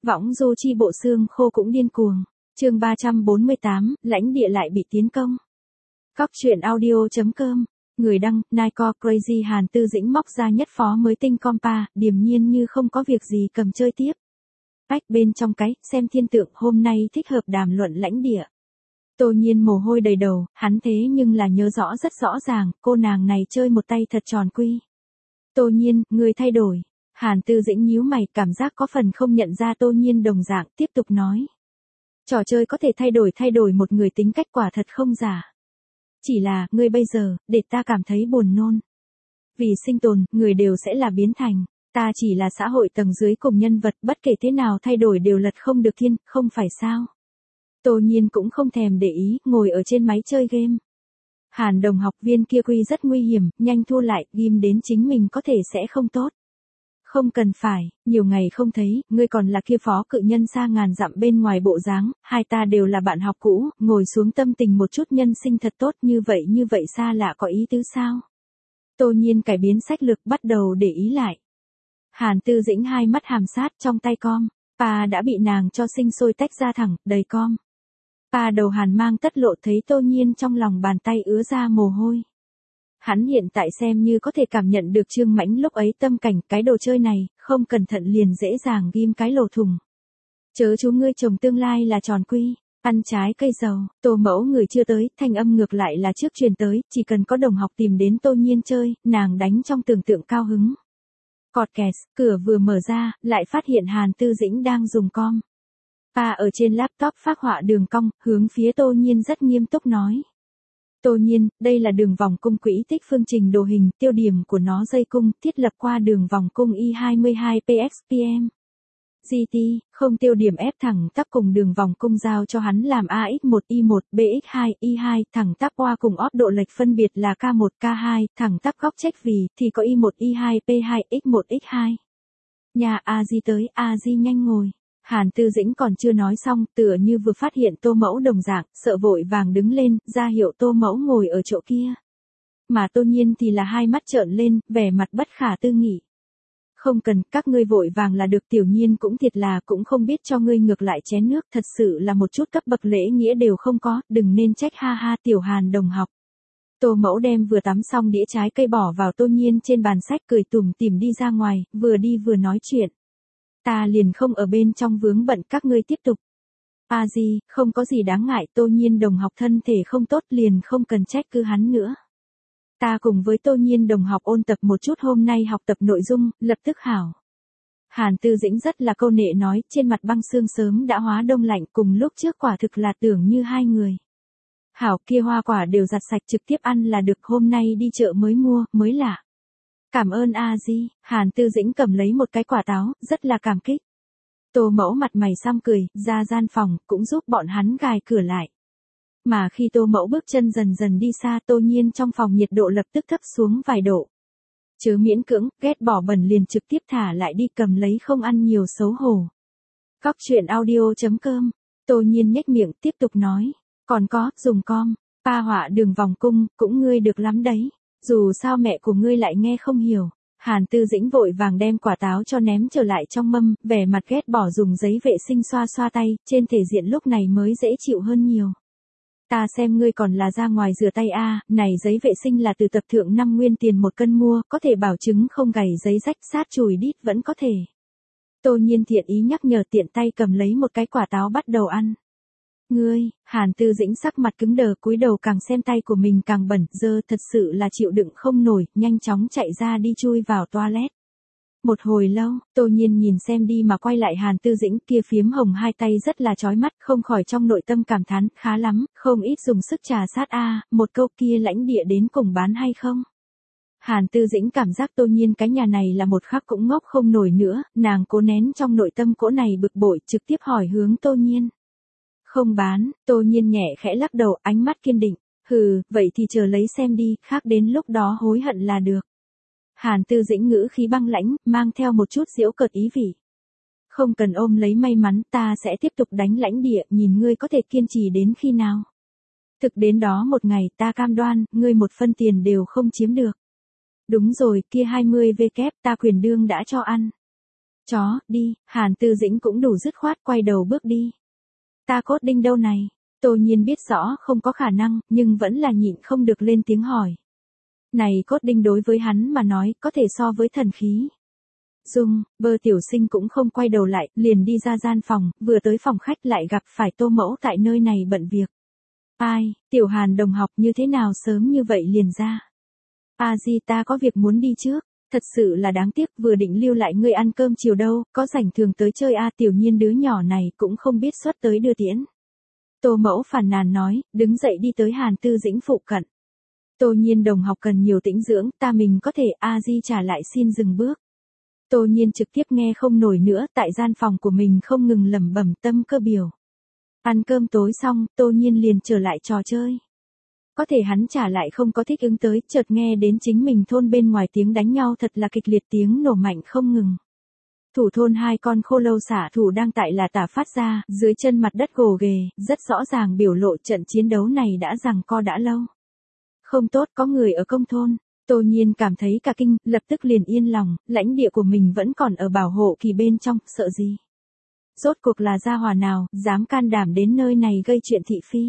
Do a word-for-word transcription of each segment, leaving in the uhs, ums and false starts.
Võng du chi bộ xương khô cũng điên cuồng. Chương ba trăm bốn mươi tám, lãnh địa lại bị tiến công. Cóc truyện audio.com. Người đăng, Nike Crazy Hàn Tư Dĩnh móc ra nhất phó mới tinh compa, điềm nhiên như không có việc gì cầm chơi tiếp. Bách bên trong cái, xem thiên tượng hôm nay thích hợp đàm luận lãnh địa. Tô Nhiên mồ hôi đầy đầu, hắn thế nhưng là nhớ rõ rất rõ ràng, cô nàng này chơi một tay thật tròn quy. Tô Nhiên, người thay đổi. Hàn Tư Dĩnh nhíu mày, cảm giác có phần không nhận ra Tô Nhiên đồng dạng, tiếp tục nói. Trò chơi có thể thay đổi thay đổi một người tính cách quả thật không giả. Chỉ là, ngươi bây giờ, để ta cảm thấy buồn nôn. Vì sinh tồn, người đều sẽ là biến thành. Ta chỉ là xã hội tầng dưới cùng nhân vật, bất kể thế nào thay đổi đều lật không được thiên, không phải sao. Tô Nhiên cũng không thèm để ý, ngồi ở trên máy chơi game. Hàn đồng học viên kia quy rất nguy hiểm, nhanh thua lại, ghim đến chính mình có thể sẽ không tốt. Không cần phải, nhiều ngày không thấy, ngươi còn là kia phó cự nhân xa ngàn dặm bên ngoài bộ dáng, hai ta đều là bạn học cũ, ngồi xuống tâm tình một chút nhân sinh thật tốt như vậy như vậy xa lạ có ý tứ sao? Tô Nhiên cải biến sách lược bắt đầu để ý lại. Hàn Tư Dĩnh hai mắt hàm sát trong tay com, pa đã bị nàng cho sinh sôi tách ra thẳng, đầy com. Pa đầu Hàn mang tất lộ thấy Tô Nhiên trong lòng bàn tay ứa ra mồ hôi. Hắn hiện tại xem như có thể cảm nhận được Trương Mãnh lúc ấy tâm cảnh, cái đồ chơi này, không cẩn thận liền dễ dàng ghim cái lỗ thủng. Chớ chú ngươi chồng tương lai là tròn quy, ăn trái cây dầu, Tô Mẫu người chưa tới, thanh âm ngược lại là trước truyền tới, chỉ cần có đồng học tìm đến Tô Nhiên chơi, nàng đánh trong tưởng tượng cao hứng. Cọt kẹt, cửa vừa mở ra, lại phát hiện Hàn Tư Dĩnh đang dùng com. Pa ở trên laptop phác họa đường cong, hướng phía Tô Nhiên rất nghiêm túc nói. Tô Nhiên, đây là đường vòng cung quỹ tích phương trình đồ hình, tiêu điểm của nó dây cung, thiết lập qua đường vòng cung i hai mươi hai p x p m. giê tê, không tiêu điểm ép thẳng tắp cùng đường vòng cung giao cho hắn làm a x một y một, b x hai, y hai, thẳng tắp qua cùng óp độ lệch phân biệt là k một, k hai, thẳng tắp góc chếch vì, thì có y một, y hai, p hai, x một, x hai. Nhà A Di tới, A Di nhanh ngồi. Hàn Tư Dĩnh còn chưa nói xong, tựa như vừa phát hiện Tô Mẫu đồng dạng, sợ vội vàng đứng lên, ra hiệu Tô Mẫu ngồi ở chỗ kia. Mà Tô Nhiên thì là hai mắt trợn lên, vẻ mặt bất khả tư nghị. Không cần, các ngươi vội vàng là được, Tiểu Nhiên cũng thiệt là cũng không biết cho ngươi ngược lại chén nước, thật sự là một chút cấp bậc lễ nghĩa đều không có, đừng nên trách ha ha Tiểu Hàn đồng học. Tô Mẫu đem vừa tắm xong đĩa trái cây bỏ vào Tô Nhiên trên bàn sách cười tủm tỉm đi ra ngoài, vừa đi vừa nói chuyện. Ta liền không ở bên trong vướng bận, các ngươi tiếp tục. A Di, không có gì đáng ngại, Tô Nhiên đồng học thân thể không tốt liền không cần trách cứ hắn nữa. Ta cùng với Tô Nhiên đồng học ôn tập một chút hôm nay học tập nội dung, lập tức hảo. Hàn Tư Dĩnh rất là câu nệ nói, trên mặt băng sương sớm đã hóa đông lạnh, cùng lúc trước quả thực là tưởng như hai người. Hảo, kia hoa quả đều giặt sạch trực tiếp ăn là được, hôm nay đi chợ mới mua, mới lạ. Cảm ơn A Di, Hàn Tư Dĩnh cầm lấy một cái quả táo, rất là cảm kích. Tô Mẫu mặt mày xăm cười, ra gian phòng, cũng giúp bọn hắn gài cửa lại. Mà khi Tô Mẫu bước chân dần dần đi xa, Tô Nhiên trong phòng nhiệt độ lập tức thấp xuống vài độ. Chớ miễn cưỡng, ghét bỏ bẩn liền trực tiếp thả lại đi, cầm lấy không ăn nhiều xấu hổ. Cóc truyện audio.com, Tô Nhiên nhếch miệng tiếp tục nói. Còn có, dùng com, pa họa đường vòng cung, cũng ngươi được lắm đấy. Dù sao mẹ của ngươi lại nghe không hiểu. Hàn Tư Dĩnh vội vàng đem quả táo cho ném trở lại trong mâm, vẻ mặt ghét bỏ dùng giấy vệ sinh xoa xoa tay, trên thể diện lúc này mới dễ chịu hơn nhiều. Ta xem ngươi còn là ra ngoài rửa tay a, à, này giấy vệ sinh là từ tập thượng năm nguyên tiền một cân mua, có thể bảo chứng không gầy giấy rách sát chùi đít vẫn có thể. Tô Nhiên thiện ý nhắc nhở tiện tay cầm lấy một cái quả táo bắt đầu ăn. Ngươi, Hàn Tư Dĩnh sắc mặt cứng đờ cúi đầu càng xem tay của mình càng bẩn, dơ thật sự là chịu đựng không nổi, nhanh chóng chạy ra đi chui vào toilet. Một hồi lâu, Tô Nhiên nhìn xem đi mà quay lại Hàn Tư Dĩnh kia phiếm hồng hai tay rất là chói mắt, không khỏi trong nội tâm cảm thán, khá lắm, không ít dùng sức trà sát a, à, một câu kia lãnh địa đến cùng bán hay không. Hàn Tư Dĩnh cảm giác Tô Nhiên cái nhà này là một khắc cũng ngốc không nổi nữa, nàng cố nén trong nội tâm cỗ này bực bội trực tiếp hỏi hướng Tô Nhiên. Không bán, Tô Nhiên nhẹ khẽ lắc đầu, ánh mắt kiên định, hừ, vậy thì chờ lấy xem đi, khác đến lúc đó hối hận là được. Hàn Tư Dĩnh ngữ khí băng lãnh, mang theo một chút giễu cợt ý vị. Không cần ôm lấy may mắn, ta sẽ tiếp tục đánh lãnh địa, nhìn ngươi có thể kiên trì đến khi nào. Thực đến đó một ngày ta cam đoan, ngươi một phân tiền đều không chiếm được. Đúng rồi, kia hai mươi vê kép ta quyền đương đã cho ăn. Chó, đi, Hàn Tư Dĩnh cũng đủ dứt khoát quay đầu bước đi. Ta cốt đinh đâu này? Tô Nhiên biết rõ không có khả năng, nhưng vẫn là nhịn không được lên tiếng hỏi. Này cốt đinh đối với hắn mà nói, có thể so với thần khí. Dung, Bơ tiểu sinh cũng không quay đầu lại, liền đi ra gian phòng, vừa tới phòng khách lại gặp phải Tô Mẫu tại nơi này bận việc. Ai, Tiểu Hàn đồng học như thế nào sớm như vậy liền ra? A Di ta có việc muốn đi trước, thật sự là đáng tiếc vừa định lưu lại ngươi ăn cơm chiều đâu, có rảnh thường tới chơi a Tiểu Nhiên đứa nhỏ này cũng không biết xuất tới đưa tiễn. Tô Mẫu phàn nàn nói, đứng dậy đi tới Hàn Tư Dĩnh phụ cận. Tô Nhiên đồng học cần nhiều tĩnh dưỡng, ta mình có thể A Di trả lại xin dừng bước. Tô Nhiên trực tiếp nghe không nổi nữa, tại gian phòng của mình không ngừng lẩm bẩm tâm cơ biểu. Ăn cơm tối xong, Tô Nhiên liền trở lại trò chơi. Có thể hắn trả lại không có thích ứng tới, chợt nghe đến chính mình thôn bên ngoài tiếng đánh nhau thật là kịch liệt, tiếng nổ mạnh không ngừng. Thủ thôn hai con khô lâu xả thủ đang tại là tả phát ra, dưới chân mặt đất gồ ghề, rất rõ ràng biểu lộ trận chiến đấu này đã giằng co đã lâu. Không tốt, có người ở công thôn. Tô Nhiên cảm thấy cả kinh, lập tức liền yên lòng, lãnh địa của mình vẫn còn ở bảo hộ kỳ bên trong, sợ gì. Rốt cuộc là gia hỏa nào, dám can đảm đến nơi này gây chuyện thị phi.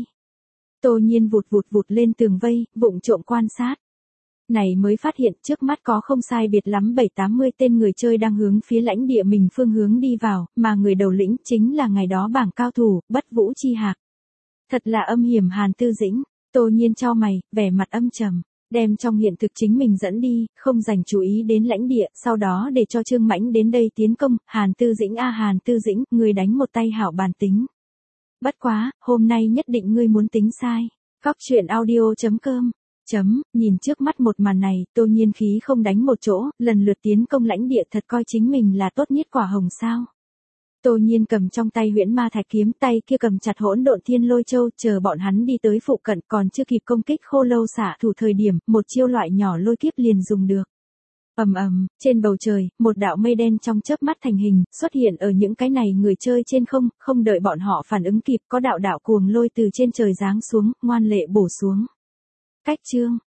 Tô Nhiên vụt vụt vụt lên tường vây, vụng trộm quan sát. Này mới phát hiện trước mắt có không sai biệt lắm bảy tám mươi tên người chơi đang hướng phía lãnh địa mình phương hướng đi vào, mà người đầu lĩnh chính là ngày đó bảng cao thủ, Bất Vũ Chi Hạc. Thật là âm hiểm Hàn Tư Dĩnh, Tô Nhiên chau mày, vẻ mặt âm trầm, đem trong hiện thực chính mình dẫn đi, không dành chú ý đến lãnh địa, sau đó để cho Trương Mãnh đến đây tiến công, Hàn Tư Dĩnh a Hàn Tư Dĩnh, người đánh một tay hảo bàn tính. Bất quá, hôm nay nhất định ngươi muốn tính sai. Cóc truyện audio chấm com Chấm, nhìn trước mắt một màn này, Tô Nhiên khí không đánh một chỗ, lần lượt tiến công lãnh địa thật coi chính mình là tốt nhất quả hồng sao. Tô Nhiên cầm trong tay huyễn ma thạch kiếm, tay kia cầm chặt hỗn độn thiên lôi châu, chờ bọn hắn đi tới phụ cận còn chưa kịp công kích khô lâu xả thủ thời điểm, một chiêu loại nhỏ lôi kiếp liền dùng được. Ầm ầm, trên bầu trời, một đạo mây đen trong chớp mắt thành hình, xuất hiện ở những cái này người chơi trên không, không đợi bọn họ phản ứng kịp, có đạo đạo cuồng lôi từ trên trời giáng xuống, ngoan lệ bổ xuống. Cách chương